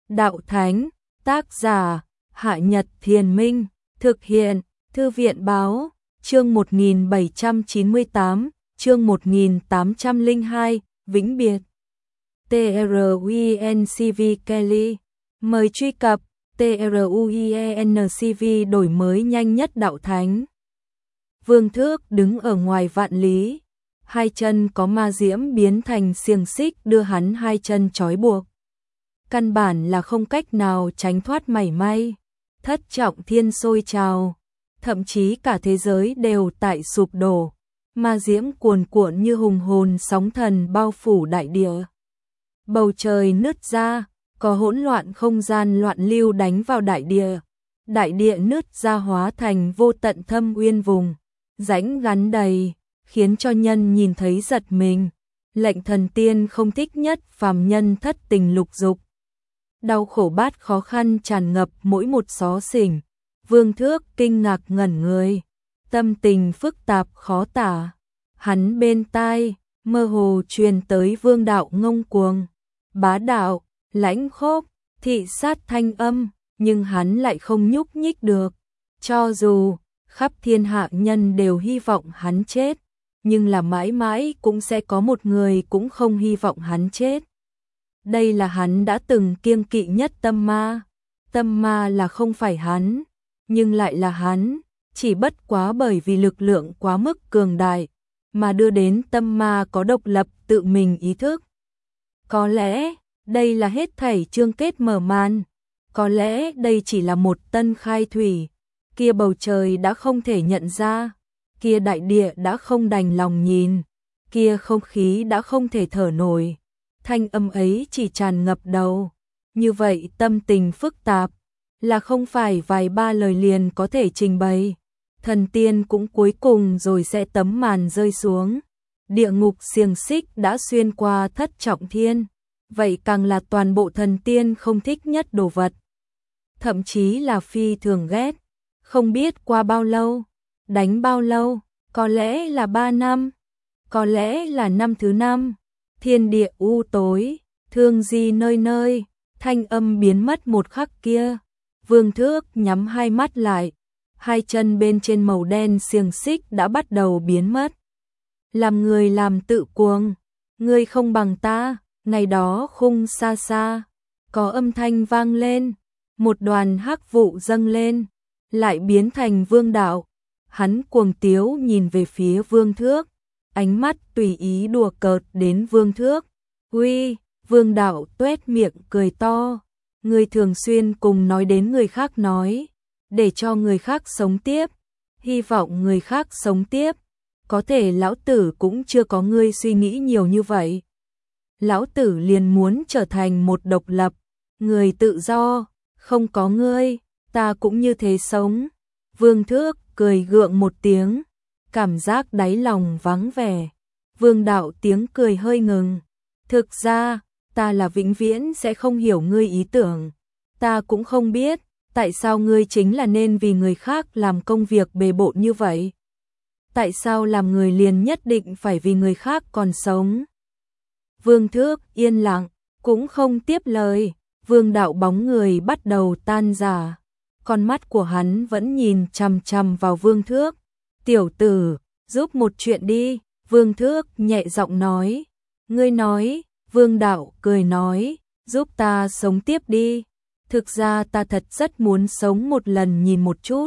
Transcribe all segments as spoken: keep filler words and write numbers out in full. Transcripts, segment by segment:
Đạo Thánh, tác giả, Hạ Nhật Thiền Minh, thực hiện, Thư viện Báo, chương một nghìn bảy trăm chín mươi tám, chương một nghìn tám trăm lẻ hai, vĩnh biệt. TRUENCV Kelly, mời truy cập TRUENCV đổi mới nhanh nhất Đạo Thánh. Vương Thước đứng ở ngoài vạn lý, hai chân có ma diễm biến thành xiềng xích đưa hắn hai chân trói buộc. Căn bản là không cách nào tránh thoát mảy may, thất trọng thiên sôi trào, thậm chí cả thế giới đều tại sụp đổ, ma diễm cuồn cuộn như hùng hồn sóng thần bao phủ đại địa. Bầu trời nứt ra, có hỗn loạn không gian loạn lưu đánh vào đại địa, đại địa nứt ra hóa thành vô tận thâm uyên vùng, rãnh gắn đầy, khiến cho nhân nhìn thấy giật mình. Lệnh thần tiên không thích nhất phàm nhân thất tình lục dục. Đau khổ bát khó khăn tràn ngập mỗi một xó xỉnh. Vương Thước kinh ngạc ngẩn người, tâm tình phức tạp khó tả. Hắn bên tai, mơ hồ truyền tới vương đạo ngông cuồng, bá đạo, lãnh khốc, thị sát thanh âm, nhưng hắn lại không nhúc nhích được. Cho dù khắp thiên hạ nhân đều hy vọng hắn chết, nhưng là mãi mãi cũng sẽ có một người cũng không hy vọng hắn chết. Đây là hắn đã từng kiêng kỵ nhất tâm ma. Tâm ma là không phải hắn, nhưng lại là hắn, chỉ bất quá bởi vì lực lượng quá mức cường đại, mà đưa đến tâm ma có độc lập tự mình ý thức. Có lẽ, đây là hết thảy chương kết mở màn. Có lẽ đây chỉ là một tân khai thủy. Kia bầu trời đã không thể nhận ra, kia đại địa đã không đành lòng nhìn, kia không khí đã không thể thở nổi. Thanh âm ấy chỉ tràn ngập đầu. Như vậy tâm tình phức tạp, là không phải vài ba lời liền có thể trình bày. Thần tiên cũng cuối cùng rồi sẽ tấm màn rơi xuống. Địa ngục xiềng xích đã xuyên qua thất trọng thiên. Vậy càng là toàn bộ thần tiên không thích nhất đồ vật. Thậm chí là phi thường ghét. Không biết qua bao lâu, đánh bao lâu, có lẽ là ba năm, có lẽ là năm thứ năm. Thiên địa u tối, thương di nơi nơi, thanh âm biến mất một khắc kia. Vương Thước nhắm hai mắt lại, hai chân bên trên màu đen xiềng xích đã bắt đầu biến mất. Làm người làm tự cuồng, ngươi không bằng ta. Ngày đó khung xa xa, có âm thanh vang lên, một đoàn hắc vụ dâng lên, lại biến thành vương đạo. Hắn cuồng tiếu nhìn về phía Vương Thước, ánh mắt tùy ý đùa cợt đến Vương Thước. Uy, vương đạo tuét miệng cười to, ngươi thường xuyên cùng nói đến người khác nói, để cho người khác sống tiếp, hy vọng người khác sống tiếp. Có thể lão tử cũng chưa có ngươi suy nghĩ nhiều như vậy. Lão tử liền muốn trở thành một độc lập, người tự do, không có ngươi, ta cũng như thế sống. Vương Thước cười gượng một tiếng, cảm giác đáy lòng vắng vẻ. Vương đạo tiếng cười hơi ngừng. Thực ra, ta là vĩnh viễn sẽ không hiểu ngươi ý tưởng. Ta cũng không biết, tại sao ngươi chính là nên vì người khác làm công việc bề bộn như vậy. Tại sao làm người liền nhất định phải vì người khác còn sống? Vương Thước yên lặng, cũng không tiếp lời. Vương đạo bóng người bắt đầu tan rã. Con mắt của hắn vẫn nhìn chằm chằm vào Vương Thước. Tiểu tử, giúp một chuyện đi. Vương Thước nhẹ giọng nói. Ngươi nói. Vương đạo cười nói, giúp ta sống tiếp đi. Thực ra ta thật rất muốn sống một lần nhìn một chút.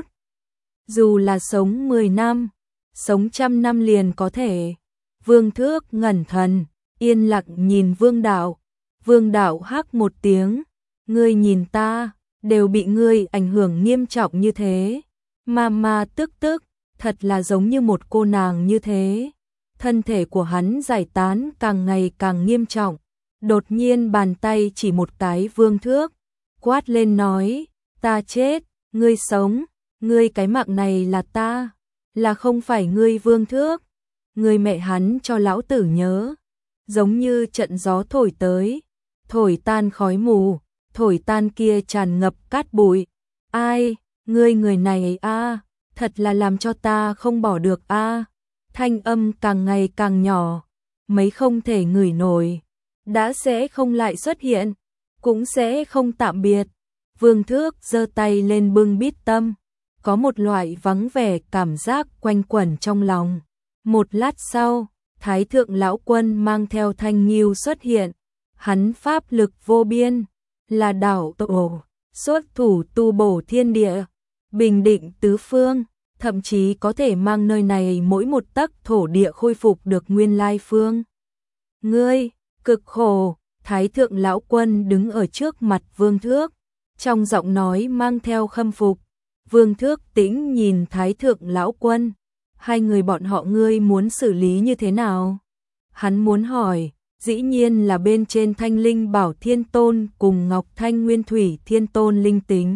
Dù là sống mười năm, sống trăm năm liền có thể. Vương Thước ngẩn thần, yên lặng nhìn Vương đạo. Vương đạo hắc một tiếng. Ngươi nhìn ta, đều bị ngươi ảnh hưởng nghiêm trọng như thế. Ma ma tức tức, thật là giống như một cô nàng như thế. Thân thể của hắn giải tán càng ngày càng nghiêm trọng. Đột nhiên bàn tay chỉ một cái Vương Thước, quát lên nói, ta chết, ngươi sống, ngươi cái mạng này là ta, là không phải ngươi Vương Thước. Ngươi mẹ hắn cho lão tử nhớ, giống như trận gió thổi tới, thổi tan khói mù, thổi tan kia tràn ngập cát bụi. Ai, ngươi người này a, à, thật là làm cho ta không bỏ được a. À. Thanh âm càng ngày càng nhỏ, mấy không thể ngửi nổi, đã sẽ không lại xuất hiện. cũng sẽ không tạm biệt. Vương Thước giơ tay lên bưng bít tâm, có một loại vắng vẻ cảm giác quanh quẩn trong lòng. Một lát sau, Thái thượng lão quân mang theo Thanh Nghiêu xuất hiện, hắn pháp lực vô biên, là đạo tổ, xuất thủ tu bổ thiên địa, bình định tứ phương, thậm chí có thể mang nơi này mỗi một tấc thổ địa khôi phục được nguyên lai phương. Ngươi, cực khổ. Thái thượng lão quân đứng ở trước mặt Vương Thước, trong giọng nói mang theo khâm phục. Vương Thước tĩnh nhìn Thái thượng lão quân, hai người bọn họ ngươi muốn xử lý như thế nào? Hắn muốn hỏi, dĩ nhiên là bên trên Thanh Linh Bảo Thiên Tôn cùng Ngọc Thanh Nguyên Thủy Thiên Tôn linh tính.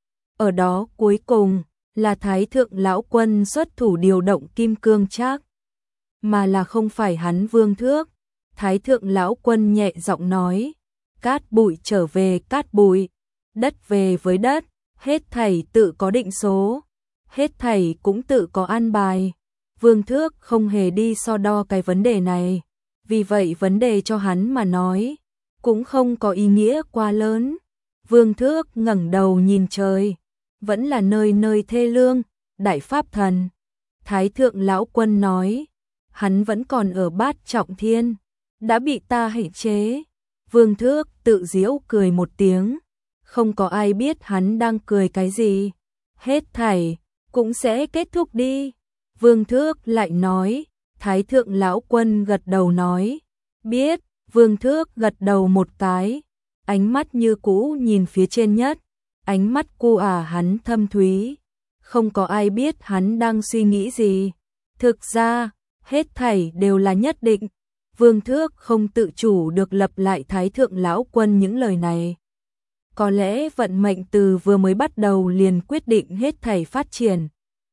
Ở đó cuối cùng là Thái thượng lão quân xuất thủ điều động kim cương trác, mà là không phải hắn Vương Thước. Thái thượng lão quân nhẹ giọng nói, cát bụi trở về cát bụi, đất về với đất, hết thảy tự có định số, hết thảy cũng tự có an bài. Vương Thước không hề đi so đo cái vấn đề này, vì vậy vấn đề cho hắn mà nói cũng không có ý nghĩa quá lớn. Vương Thước ngẩng đầu nhìn trời, vẫn là nơi nơi thê lương, đại pháp thần. Thái thượng lão quân nói, hắn vẫn còn ở bát trọng thiên, đã bị ta hệ chế. Vương Thước tự giễu cười một tiếng, không có ai biết hắn đang cười cái gì. Hết thảy cũng sẽ kết thúc đi. Vương Thước lại nói. Thái thượng lão quân gật đầu nói, biết. Vương Thước gật đầu một cái, ánh mắt như cũ nhìn phía trên nhất, ánh mắt cu à hắn thâm thúy, không có ai biết hắn đang suy nghĩ gì. Thực ra, hết thảy đều là nhất định. Vương Thước không tự chủ được lặp lại Thái thượng lão quân những lời này. Có lẽ vận mệnh từ vừa mới bắt đầu liền quyết định hết thảy phát triển.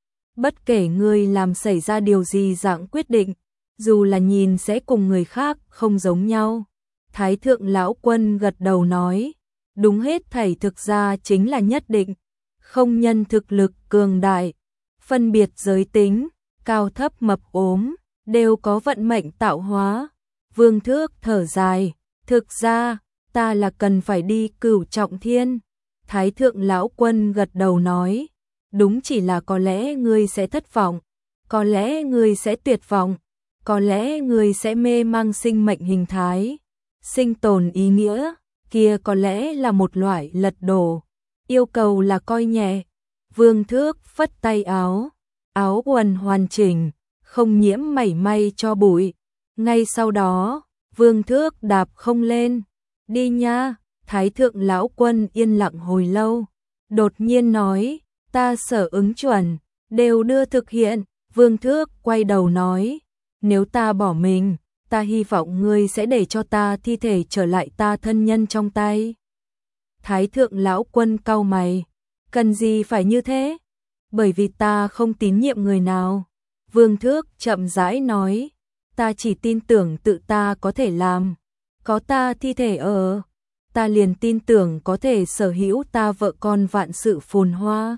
Bất kể ngươi làm xảy ra điều gì dạng quyết định, dù là nhìn sẽ cùng người khác không giống nhau. Thái thượng lão quân gật đầu nói, đúng, hết thảy thực ra chính là nhất định, không nhân thực lực cường đại, phân biệt giới tính, cao thấp mập ốm, đều có vận mệnh tạo hóa. Vương Thước thở dài, thực ra, ta là cần phải đi cửu trọng thiên. Thái thượng lão quân gật đầu nói, đúng, chỉ là có lẽ ngươi sẽ thất vọng, có lẽ ngươi sẽ tuyệt vọng, có lẽ ngươi sẽ mê mang sinh mệnh hình thái, sinh tồn ý nghĩa, kia có lẽ là một loại lật đổ, yêu cầu là coi nhẹ. Vương Thước phất tay áo, áo quần hoàn chỉnh, không nhiễm mảy may cho bụi. Ngay sau đó, Vương Thước đạp không lên, đi nha. Thái thượng lão quân yên lặng hồi lâu, đột nhiên nói, ta sở ứng chuẩn, đều đưa thực hiện. Vương Thước quay đầu nói, nếu ta bỏ mình, ta hy vọng ngươi sẽ để cho ta thi thể trở lại ta thân nhân trong tay. Thái thượng lão quân cau mày, cần gì phải như thế? Bởi vì ta không tín nhiệm người nào. Vương Thước chậm rãi nói, ta chỉ tin tưởng tự ta có thể làm, có ta thi thể ở, ta liền tin tưởng có thể sở hữu ta vợ con vạn sự phồn hoa.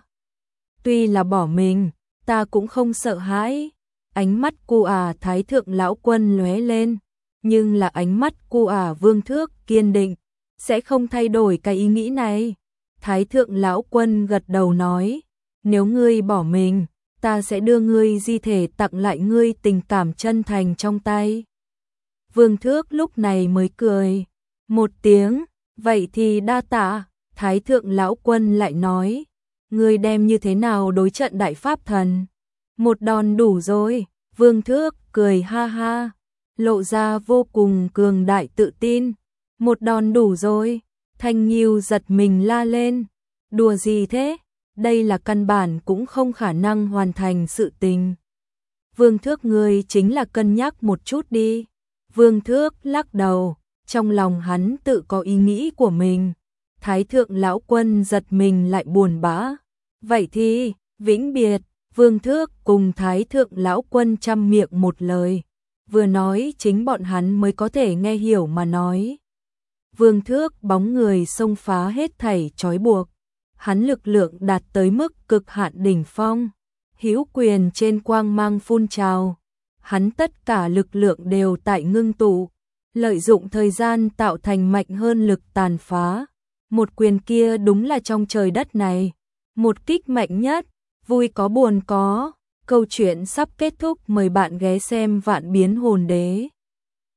Tuy là bỏ mình, ta cũng không sợ hãi. Ánh mắt cu à Thái thượng lão quân lóe lên, nhưng là ánh mắt cu à Vương Thước kiên định, sẽ không thay đổi cái ý nghĩ này. Thái thượng lão quân gật đầu nói, nếu ngươi bỏ mình, ta sẽ đưa ngươi di thể tặng lại ngươi tình cảm chân thành trong tay. Vương Thước lúc này mới cười một tiếng, vậy thì đa tạ. Thái thượng lão quân lại nói, ngươi đem như thế nào đối trận đại pháp thần? Một đòn đủ rồi. Vương Thước cười ha ha, lộ ra vô cùng cường đại tự tin. Một đòn đủ rồi. Thanh Nghiêu giật mình la lên, đùa gì thế? Đây là căn bản cũng không khả năng hoàn thành sự tình. Vương Thước, ngươi chính là cân nhắc một chút đi. Vương Thước lắc đầu, trong lòng hắn tự có ý nghĩ của mình. Thái thượng lão quân giật mình lại buồn bã. Vậy thì, vĩnh biệt. Vương Thước cùng Thái thượng lão quân chăm miệng một lời, vừa nói chính bọn hắn mới có thể nghe hiểu mà nói. Vương Thước bóng người xông phá hết thảy trói buộc, hắn lực lượng đạt tới mức cực hạn đỉnh phong, hữu quyền trên quang mang phun trào, hắn tất cả lực lượng đều tại ngưng tụ, lợi dụng thời gian tạo thành mạnh hơn lực tàn phá. Một quyền kia đúng là trong trời đất này, một kích mạnh nhất, vui có buồn có. Câu chuyện sắp kết thúc, mời bạn ghé xem Vạn Biến Hồn Đế.